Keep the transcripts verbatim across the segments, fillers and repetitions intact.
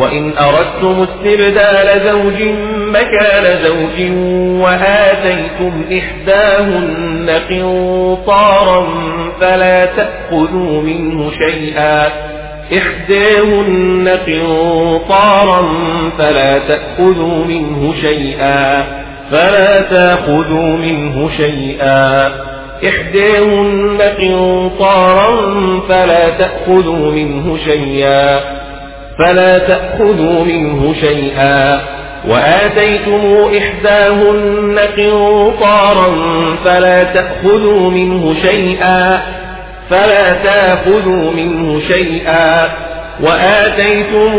وإن أردتم استبدال زوج مكان زوج وآتيتم إحداهن قنطارا فلا تأخذوا منه شيئا إحداهن قنطارا فلا تأخذوا منه شيئا فلا تأخذوا منه شيئا إحداهن قنطارا فلا تأخذوا منه شيئا فلا تأخذوا منه شيئا وآتيتم إحداهن قنطارا فلا تأخذوا منه شيئا فلا تأخذوا منه شيئا وآتيتم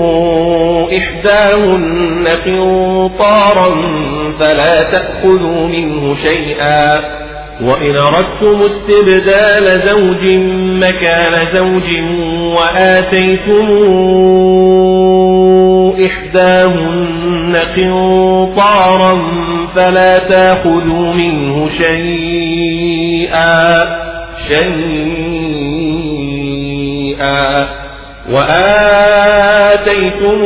إحداهن قنطارا فلا تأخذوا منه شيئا وإن أردتم استبدال زوج مكان زوج وآتيتم إحداهن قنطارا فلا تأخذوا منه شيئا شيئا وآتيتم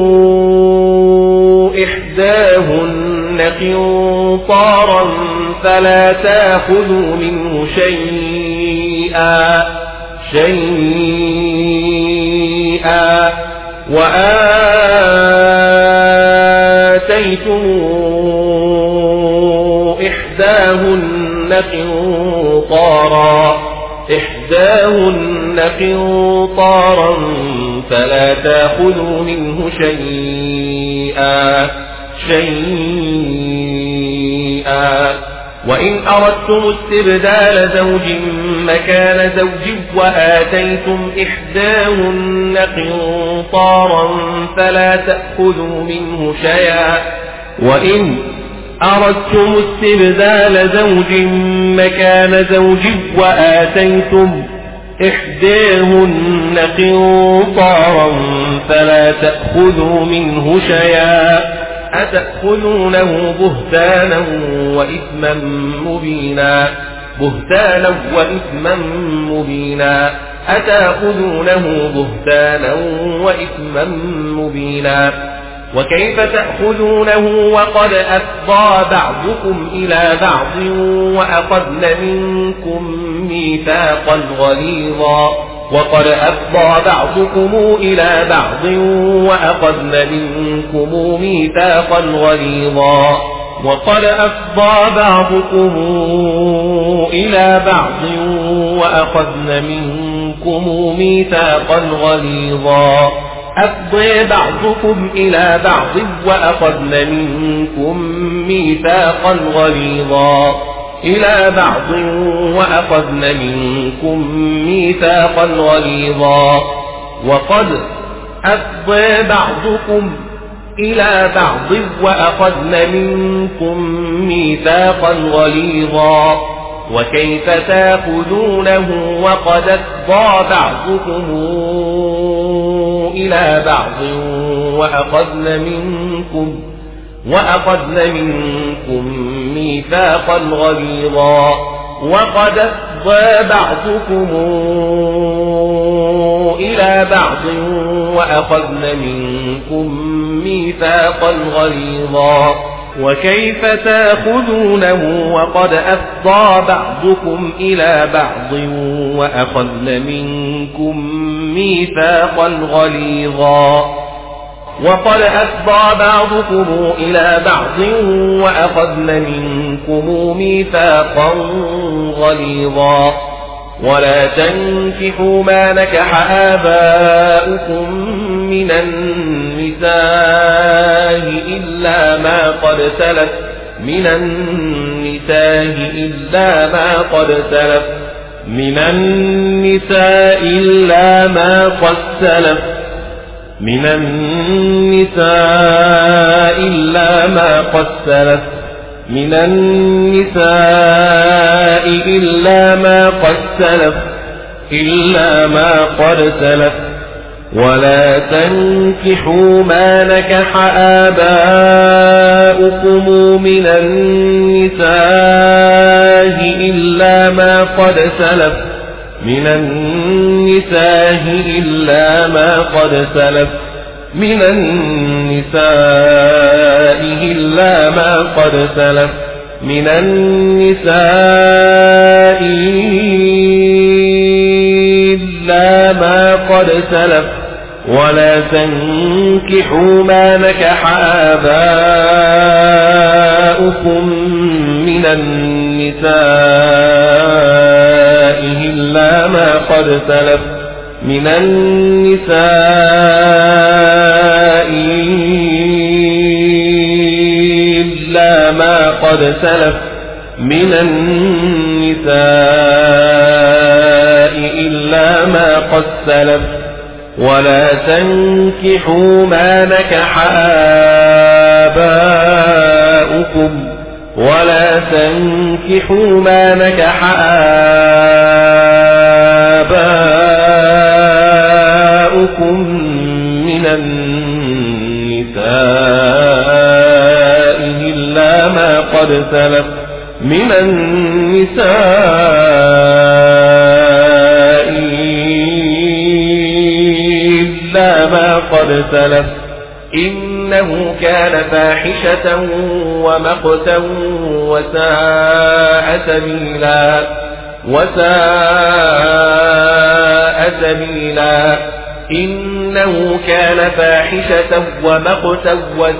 إحداهن قنطارا فلا تأخذوا منه شيئا شيئا وآتيتم إحداهن قنطارا إحداهن قنطارا فلا تأخذوا منه شيئا شيئا وإن أردتم استبدال زوج مكان زوج وآتيتم إحداهن قنطارا فلا تأخذوا منه شيئا وإن أردتم استبدال زوج مكان زوج وآتيتم إحداهن قنطارا فلا تأخذوا منه شيئا أتأخذونه بهتانا وإثما مبينا بهتانا وإثما مبينا أتأخذونه بهتانا وإثما مبينا وكيف تأخذونه وقد أفضى بعضكم إلى بعض وأخذن منكم ميثاقا غليظا وقد أفضى بعضكم إلى بعض وأخذن منكم ميثاقا غليظا وقد أفضى بعضكم إلى بعض وأخذن منكم ميثاقا غليظا أفضى بعضكم إلى بعض وأخذن منكم ميثاقا غليظا إلى بعض وأخذن منكم ميثاقا غليظا وقد أفضى بعضكم إلى بعض وأخذن منكم ميثاقا غليظا وكيف تأخذونه وقد أفضى بعضكم إلى بعض وأخذن منكم وأخذن منكم ميثاقا غليظا وقد أفضى بعضكم إلى بعض وأخذن منكم ميثاقا غليظا وكيف تأخذونه وقد أفضى بعضكم إلى بعض وأخذن منكم ميثاقا غليظا وقد أفضى بعضكم إلى بعض وأخذن منكم ميثاقا غليظا ولا تنكحوا ما نكح آباؤكم من النساء إلا ما قد سلف من النساء إلا ما قد سلف من النساء إلا ما قد سلف من النساء إلا ما قد سلف من النساء إلا ما قد سلف إلا ما قد سلف ولا تنكحوا ما نكح آباؤكم من النساء إلا ما قد سلف من النساء إلا ما قد سلف من النساء إلا ما قد سلف من النساء إلا ما قد سلف ولا تنكحوا ما نكح آباؤكم من النساء إلا ما قد سلف من النساء إلا ما قد سلف من النساء إلا ما قد سلف ولا تنكحوا ما نكح آباؤكم ولا تنكحوا ما نكح آباؤكم من النساء إلا ما قد سلف من النساء إلا ما قد سلف إنه كان فاحشة ومقتا وساء سبيلا وساء سبيلا إنه كان فاحشة ومقتا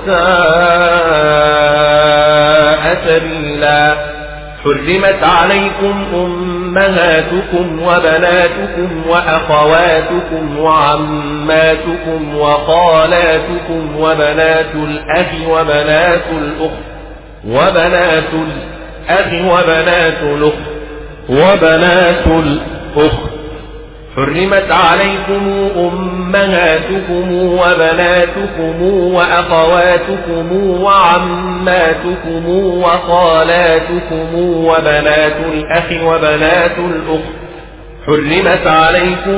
وساء سبيلا حرمت عليكم أمهاتكم وبناتكم وأخواتكم وعماتكم وخالاتكم وبنات الأخ وبنات الأخت وبنات الأخ وبنات الأخت وبنات الأخت حرمت عليكم أمهاتكم وبناتكم وأخواتكم وعماتكم وخالاتكم وبنات الأخ وبنات الأخت حرمت عليكم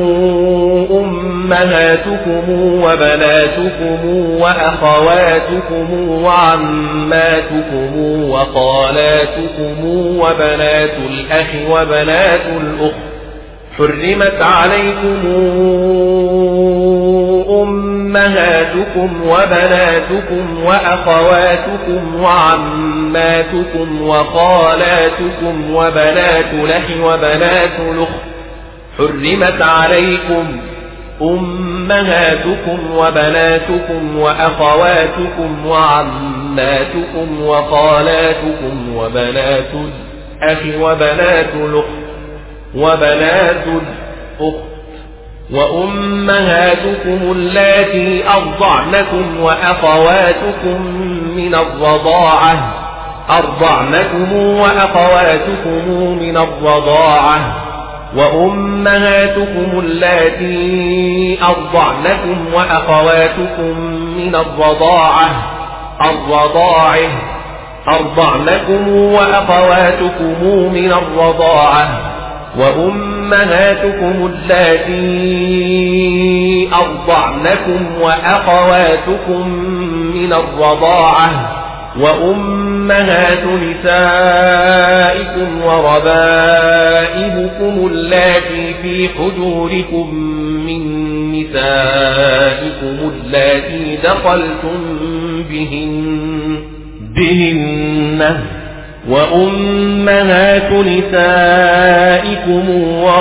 أمهاتكم وبناتكم وأخواتكم وعماتكم وخالاتكم وبنات الأخ وبنات الأخت حرمت عليكم أمهاتكم وبناتكم وأخواتكم وعماتكم وخالاتكم وبنات الأخ وبنات الأخت حرمت عليكم أمهاتكم وبناتكم وأخواتكم وعماتكم وخالاتكم وبنات الأخ وبنات الأخت وبنات الأخت وأمهاتكم اللاتي أرضعنكم وأخواتكم من الرضاعة أرضعنكم وأخواتكم من الرضاعة وأمهاتكم اللاتي أرضعنكم وأخواتكم من الرضاعة الرضاعة أرضعنكم وأخواتكم من الرضاعة وأمهاتكم اللاتي أرضعنكم وأخواتكم من الرضاعة وأمهات نسائكم وربائبكم اللاتي في حجوركم من نسائكم اللاتي دخلتم بهن بهن وأمهات نسائكم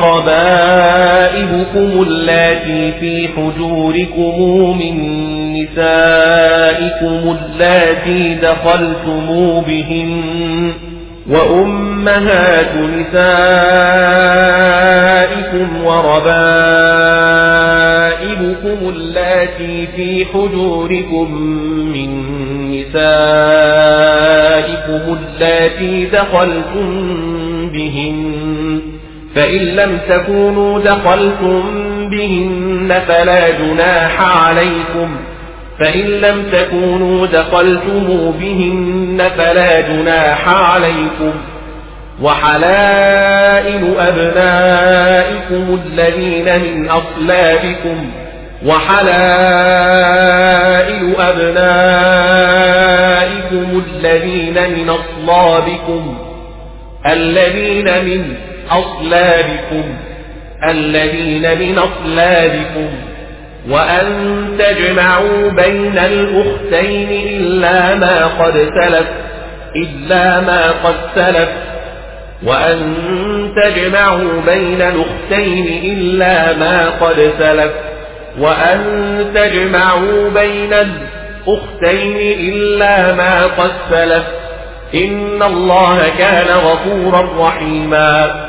وربائبكم اللاتي في حجوركم من نسائكم اللاتي دخلتم بهن وأمهات نسائكم وربائبكم اللاتي في حجوركم من نسائكم اللاتي دخلتم بهن فإن لم تكونوا دخلتم بهن فلا جناح عليكم فإن لم تكونوا دخلتم بهن فلا جناح عليكم وحلائل أبنائكم الذين من أصلابكم وحلائل أبنائكم الذين من أصلابكم الذين من أصلابكم الذين من أصلابكم وأن تجمعوا بين الأختين إلا ما قد سلف إلا ما قد سلف وأن تجمعوا بين الأختين إلا ما قد سلف وأن تجمعوا بين الأختين إلا ما قد سلف إن الله كان غفورا رحيما.